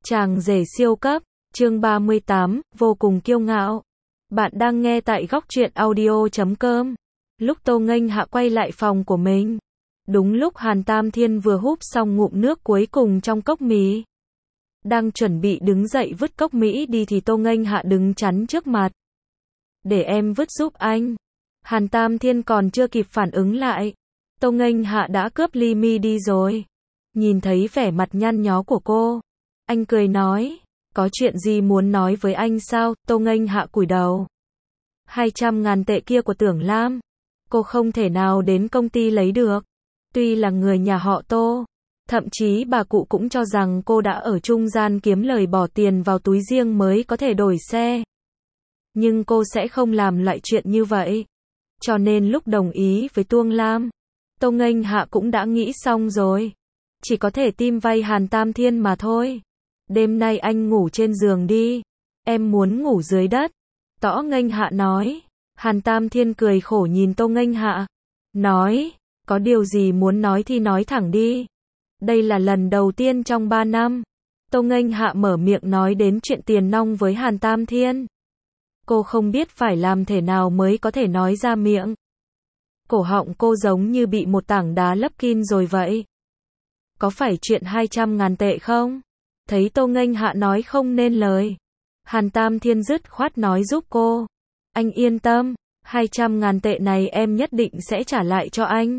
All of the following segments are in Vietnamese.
Chàng rể siêu cấp, chương 38, vô cùng kiêu ngạo. Bạn đang nghe tại góc truyện audio.com. Lúc Tô Nghênh Hạ quay lại phòng của mình, đúng lúc Hàn Tam Thiên vừa húp xong ngụm nước cuối cùng trong cốc mì. Đang chuẩn bị đứng dậy vứt cốc Mỹ đi thì Tô Nghênh Hạ đứng chắn trước mặt. Để em vứt giúp anh. Hàn Tam Thiên còn chưa kịp phản ứng lại, Tô Nghênh Hạ đã cướp ly mi đi rồi. Nhìn thấy vẻ mặt nhăn nhó của cô, anh cười nói, có chuyện gì muốn nói với anh sao? Tô Nghênh Hạ cúi đầu. 200.000 tệ kia của Tưởng Lam, cô không thể nào đến công ty lấy được. Tuy là người nhà họ Tô, thậm chí bà cụ cũng cho rằng cô đã ở trung gian kiếm lời bỏ tiền vào túi riêng mới có thể đổi xe. Nhưng cô sẽ không làm loại chuyện như vậy. Cho nên lúc đồng ý với Tuông Lam, Tô Nghênh Hạ cũng đã nghĩ xong rồi. Chỉ có thể tim vay Hàn Tam Thiên mà thôi. Đêm nay anh ngủ trên giường đi. Em muốn ngủ dưới đất. Tô Nghênh Hạ nói. Hàn Tam Thiên cười khổ nhìn Tô Nghênh Hạ. Nói, có điều gì muốn nói thì nói thẳng đi. Đây là lần đầu tiên trong 3 năm. Tô Nghênh Hạ mở miệng nói đến chuyện tiền nong với Hàn Tam Thiên. Cô không biết phải làm thế nào mới có thể nói ra miệng. Cổ họng cô giống như bị một tảng đá lấp kín rồi vậy. Có phải chuyện 200.000 tệ không? Thấy Tô Nghênh Hạ nói không nên lời, Hàn Tam Thiên dứt khoát nói giúp cô. Anh yên tâm, 200.000 tệ này em nhất định sẽ trả lại cho anh.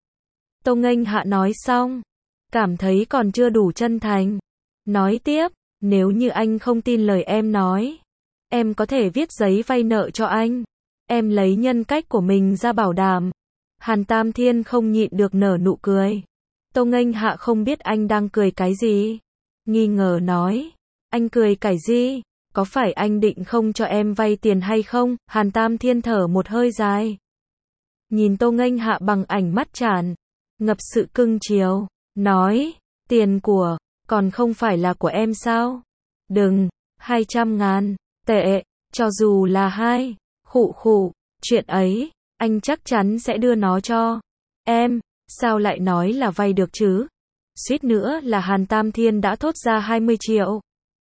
Tô Nghênh Hạ nói xong, cảm thấy còn chưa đủ chân thành. Nói tiếp, nếu như anh không tin lời em nói, em có thể viết giấy vay nợ cho anh. Em lấy nhân cách của mình ra bảo đảm. Hàn Tam Thiên không nhịn được nở nụ cười. Tô Nghênh Hạ không biết anh đang cười cái gì. Nghi ngờ nói, anh cười cái gì? Có phải anh định không cho em vay tiền hay không? Hàn Tam Thiên thở một hơi dài. Nhìn Tô Nghênh Hạ bằng ánh mắt tràn ngập sự cưng chiều. Nói, tiền của, còn không phải là của em sao? Đừng, 200.000 tệ, cho dù là hai, khụ, chuyện ấy, anh chắc chắn sẽ đưa nó cho em. Sao lại nói là vay được chứ? Suýt nữa là Hàn Tam Thiên đã thốt ra 20 triệu.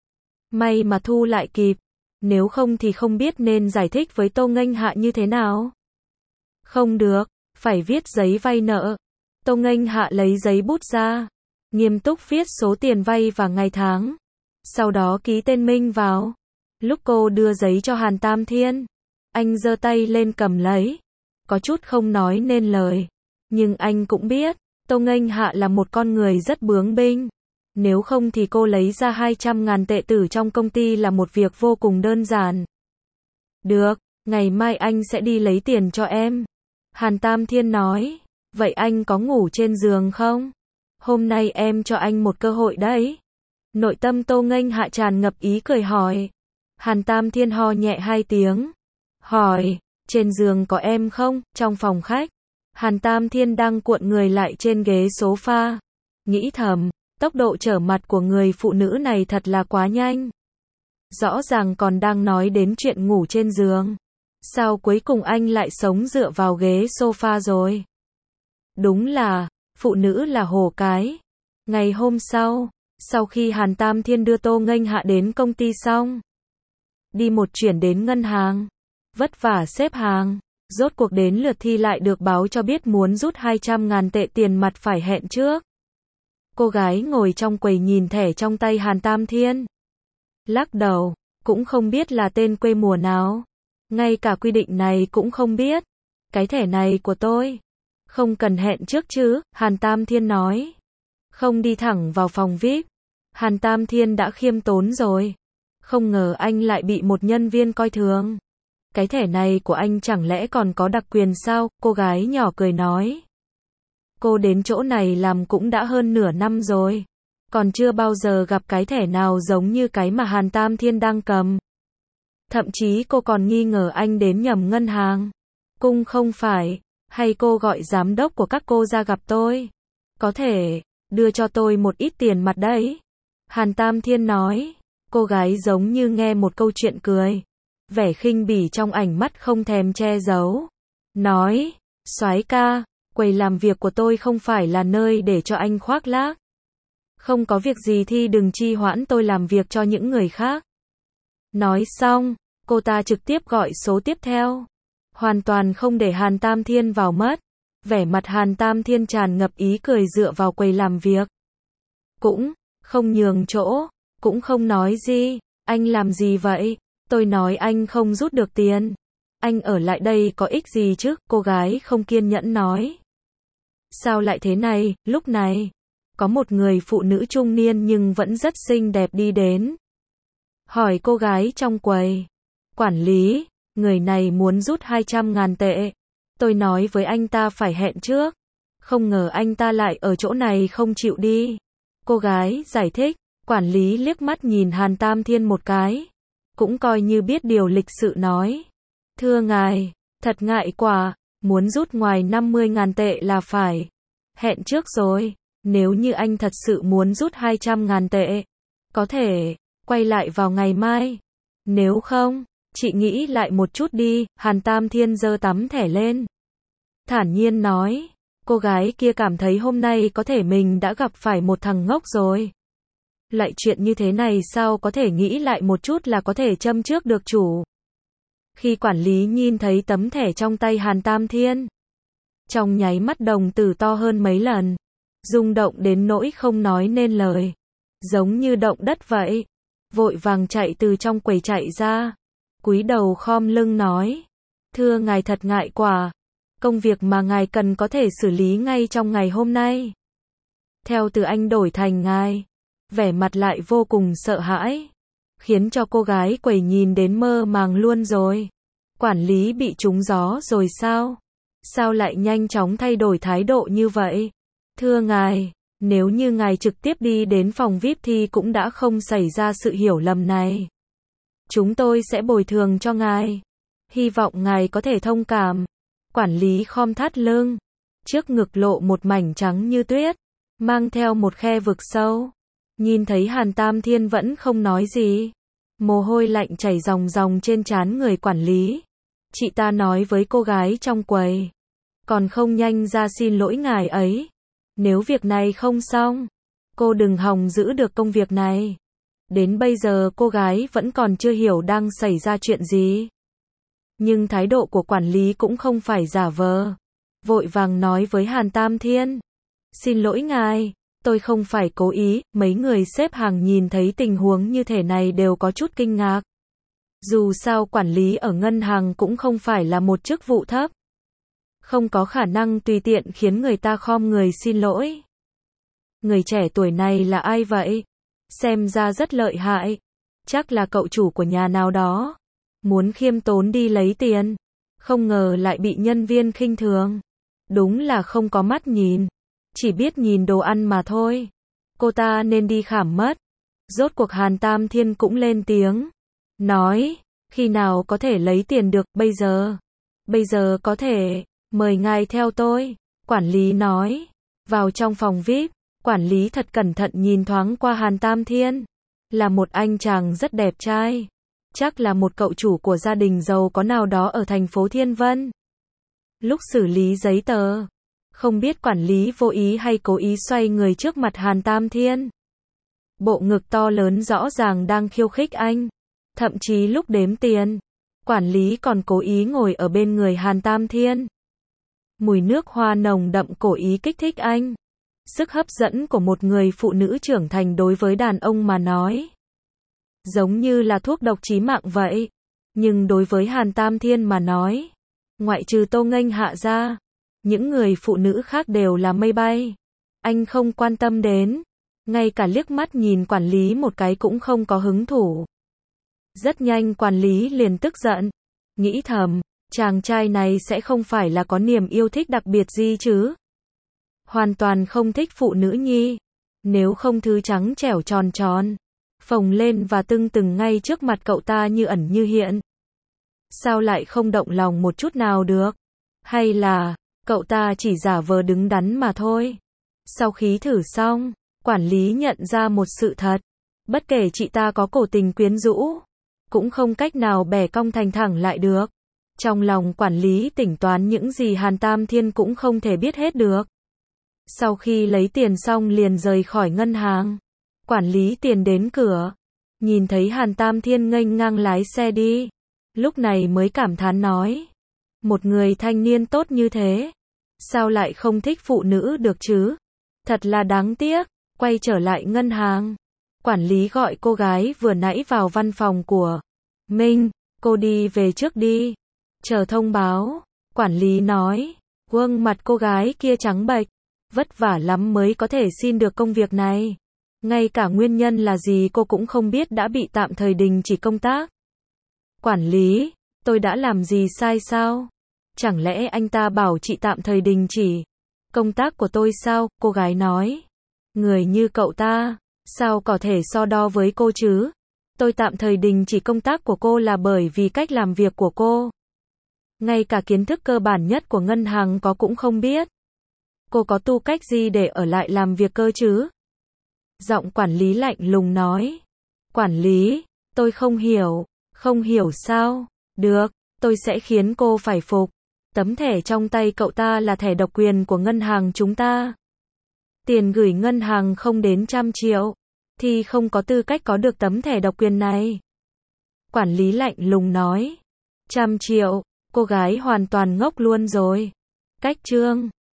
May mà thu lại kịp. Nếu không thì không biết nên giải thích với Tô Nghênh Hạ như thế nào. Không được, phải viết giấy vay nợ. Tô Nghênh Hạ lấy giấy bút ra, nghiêm túc viết số tiền vay và ngày tháng. Sau đó ký tên mình vào. Lúc cô đưa giấy cho Hàn Tam Thiên, anh giơ tay lên cầm lấy. Có chút không nói nên lời. Nhưng anh cũng biết, Tô Nghênh Hạ là một con người rất bướng bỉnh. Nếu không thì cô lấy ra 200.000 tệ từ trong công ty là một việc vô cùng đơn giản. Được, ngày mai anh sẽ đi lấy tiền cho em. Hàn Tam Thiên nói, vậy anh có ngủ trên giường không? Hôm nay em cho anh một cơ hội đấy. Nội tâm Tô Nghênh Hạ tràn ngập ý cười hỏi. Hàn Tam Thiên ho nhẹ 2 tiếng. Hỏi, trên giường có em không? Trong phòng khách, Hàn Tam Thiên đang cuộn người lại trên ghế sofa. Nghĩ thầm, tốc độ trở mặt của người phụ nữ này thật là quá nhanh. Rõ ràng còn đang nói đến chuyện ngủ trên giường. Sao cuối cùng anh lại sống dựa vào ghế sofa rồi? Đúng là, phụ nữ là hổ cái. Ngày hôm sau khi Hàn Tam Thiên đưa Tô Nghênh Hạ đến công ty xong, đi một chuyển đến ngân hàng, vất vả xếp hàng. Rốt cuộc đến lượt Thi lại được báo cho biết muốn rút 200.000 tệ tiền mặt phải hẹn trước. Cô gái ngồi trong quầy nhìn thẻ trong tay Hàn Tam Thiên. Lắc đầu, cũng không biết là tên quê mùa nào. Ngay cả quy định này cũng không biết. Cái thẻ này của tôi. Không cần hẹn trước chứ, Hàn Tam Thiên nói. Không đi thẳng vào phòng VIP. Hàn Tam Thiên đã khiêm tốn rồi. Không ngờ anh lại bị một nhân viên coi thường. Cái thẻ này của anh chẳng lẽ còn có đặc quyền sao? Cô gái nhỏ cười nói. Cô đến chỗ này làm cũng đã hơn nửa năm rồi. Còn chưa bao giờ gặp cái thẻ nào giống như cái mà Hàn Tam Thiên đang cầm. Thậm chí cô còn nghi ngờ anh đến nhầm ngân hàng. Cung không phải, hay cô gọi giám đốc của các cô ra gặp tôi? Có thể, đưa cho tôi một ít tiền mặt đấy. Hàn Tam Thiên nói. Cô gái giống như nghe một câu chuyện cười. Vẻ khinh bỉ trong ánh mắt không thèm che giấu. Nói, soái ca, quầy làm việc của tôi không phải là nơi để cho anh khoác lác. Không có việc gì thì đừng trì hoãn tôi làm việc cho những người khác. Nói xong, cô ta trực tiếp gọi số tiếp theo. Hoàn toàn không để Hàn Tam Thiên vào mắt. Vẻ mặt Hàn Tam Thiên tràn ngập ý cười dựa vào quầy làm việc. Cũng không nhường chỗ, cũng không nói gì. Anh làm gì vậy? Tôi nói anh không rút được tiền. Anh ở lại đây có ích gì chứ? Cô gái không kiên nhẫn nói. Sao lại thế này? Lúc này, có một người phụ nữ trung niên nhưng vẫn rất xinh đẹp đi đến. Hỏi cô gái trong quầy. Quản lý, người này muốn rút 200.000 tệ. Tôi nói với anh ta phải hẹn trước. Không ngờ anh ta lại ở chỗ này không chịu đi. Cô gái giải thích. Quản lý liếc mắt nhìn Hàn Tam Thiên một cái. Cũng coi như biết điều lịch sự nói. Thưa ngài, thật ngại quá, muốn rút ngoài 50.000 tệ là phải hẹn trước rồi. Nếu như anh thật sự muốn rút 200.000 tệ, có thể quay lại vào ngày mai. Nếu không, chị nghĩ lại một chút đi. Hàn Tam Thiên giơ tấm thẻ lên. Thản nhiên nói. Cô gái kia cảm thấy hôm nay có thể mình đã gặp phải một thằng ngốc rồi. Lại chuyện như thế này sao có thể nghĩ lại một chút là có thể châm trước được chủ. Khi quản lý nhìn thấy tấm thẻ trong tay Hàn Tam Thiên, trong nháy mắt đồng tử to hơn mấy lần, rung động đến nỗi không nói nên lời, giống như động đất vậy. Vội vàng chạy từ trong quầy chạy ra, cúi đầu khom lưng nói. Thưa ngài thật ngại quá, công việc mà ngài cần có thể xử lý ngay trong ngày hôm nay. Theo từ anh đổi thành ngài. Vẻ mặt lại vô cùng sợ hãi, khiến cho cô gái quầy nhìn đến mơ màng luôn rồi. Quản lý bị trúng gió rồi sao? Sao lại nhanh chóng thay đổi thái độ như vậy? Thưa ngài, nếu như ngài trực tiếp đi đến phòng VIP thì cũng đã không xảy ra sự hiểu lầm này. Chúng tôi sẽ bồi thường cho ngài. Hy vọng ngài có thể thông cảm. Quản lý khom thắt lưng, trước ngực lộ một mảnh trắng như tuyết, mang theo một khe vực sâu. Nhìn thấy Hàn Tam Thiên vẫn không nói gì. Mồ hôi lạnh chảy ròng ròng trên trán người quản lý. Chị ta nói với cô gái trong quầy. Còn không nhanh ra xin lỗi ngài ấy. Nếu việc này không xong, cô đừng hòng giữ được công việc này. Đến bây giờ cô gái vẫn còn chưa hiểu đang xảy ra chuyện gì. Nhưng thái độ của quản lý cũng không phải giả vờ. Vội vàng nói với Hàn Tam Thiên. Xin lỗi ngài. Tôi không phải cố ý. Mấy người xếp hàng nhìn thấy tình huống như thế này đều có chút kinh ngạc. Dù sao quản lý ở ngân hàng cũng không phải là một chức vụ thấp. Không có khả năng tùy tiện khiến người ta khom người xin lỗi. Người trẻ tuổi này là ai vậy? Xem ra rất lợi hại. Chắc là cậu chủ của nhà nào đó. Muốn khiêm tốn đi lấy tiền. Không ngờ lại bị nhân viên khinh thường. Đúng là không có mắt nhìn. Chỉ biết nhìn đồ ăn mà thôi. Cô ta nên đi khảm mất. Rốt cuộc Hàn Tam Thiên cũng lên tiếng. Nói, khi nào có thể lấy tiền được, bây giờ. Bây giờ có thể, mời ngài theo tôi. Quản lý nói. Vào trong phòng VIP, quản lý thật cẩn thận nhìn thoáng qua Hàn Tam Thiên. Là một anh chàng rất đẹp trai. Chắc là một cậu chủ của gia đình giàu có nào đó ở thành phố Thiên Vân. Lúc xử lý giấy tờ, không biết quản lý vô ý hay cố ý xoay người trước mặt Hàn Tam Thiên. Bộ ngực to lớn rõ ràng đang khiêu khích anh. Thậm chí lúc đếm tiền, quản lý còn cố ý ngồi ở bên người Hàn Tam Thiên. Mùi nước hoa nồng đậm cố ý kích thích anh. Sức hấp dẫn của một người phụ nữ trưởng thành đối với đàn ông mà nói, giống như là thuốc độc chí mạng vậy. Nhưng đối với Hàn Tam Thiên mà nói, ngoại trừ Tô Nghênh Hạ ra, những người phụ nữ khác đều là mây bay. Anh không quan tâm đến. Ngay cả liếc mắt nhìn quản lý một cái cũng không có hứng thú. Rất nhanh quản lý liền tức giận. Nghĩ thầm, chàng trai này sẽ không phải là có niềm yêu thích đặc biệt gì chứ. Hoàn toàn không thích phụ nữ nhi. Nếu không thứ trắng trẻo tròn tròn, phồng lên và tưng từng ngay trước mặt cậu ta như ẩn như hiện. Sao lại không động lòng một chút nào được? Hay là, cậu ta chỉ giả vờ đứng đắn mà thôi? Sau khi thử xong, quản lý nhận ra một sự thật. Bất kể chị ta có cổ tình quyến rũ, cũng không cách nào bẻ cong thành thẳng lại được. Trong lòng quản lý tính toán những gì Hàn Tam Thiên cũng không thể biết hết được. Sau khi lấy tiền xong liền rời khỏi ngân hàng. Quản lý tiền đến cửa, nhìn thấy Hàn Tam Thiên nghênh ngang lái xe đi. Lúc này mới cảm thán nói. Một người thanh niên tốt như thế, sao lại không thích phụ nữ được chứ? Thật là đáng tiếc. Quay trở lại ngân hàng. Quản lý gọi cô gái vừa nãy vào văn phòng của Minh. Cô đi về trước đi. Chờ thông báo. Quản lý nói. Gương mặt cô gái kia trắng bệch. Vất vả lắm mới có thể xin được công việc này. Ngay cả nguyên nhân là gì cô cũng không biết đã bị tạm thời đình chỉ công tác. Quản lý, tôi đã làm gì sai sao? Chẳng lẽ anh ta bảo chị tạm thời đình chỉ công tác của tôi sao? Cô gái nói. Người như cậu ta, sao có thể so đo với cô chứ? Tôi tạm thời đình chỉ công tác của cô là bởi vì cách làm việc của cô. Ngay cả kiến thức cơ bản nhất của ngân hàng có cũng không biết. Cô có tư cách gì để ở lại làm việc cơ chứ? Giọng quản lý lạnh lùng nói. Quản lý, tôi không hiểu. Không hiểu sao? Được, tôi sẽ khiến cô phải phục. Tấm thẻ trong tay cậu ta là thẻ độc quyền của ngân hàng chúng ta. Tiền gửi ngân hàng không đến 100 triệu, thì không có tư cách có được tấm thẻ độc quyền này. Quản lý lạnh lùng nói. 100 triệu, cô gái hoàn toàn ngốc luôn rồi. Cách chương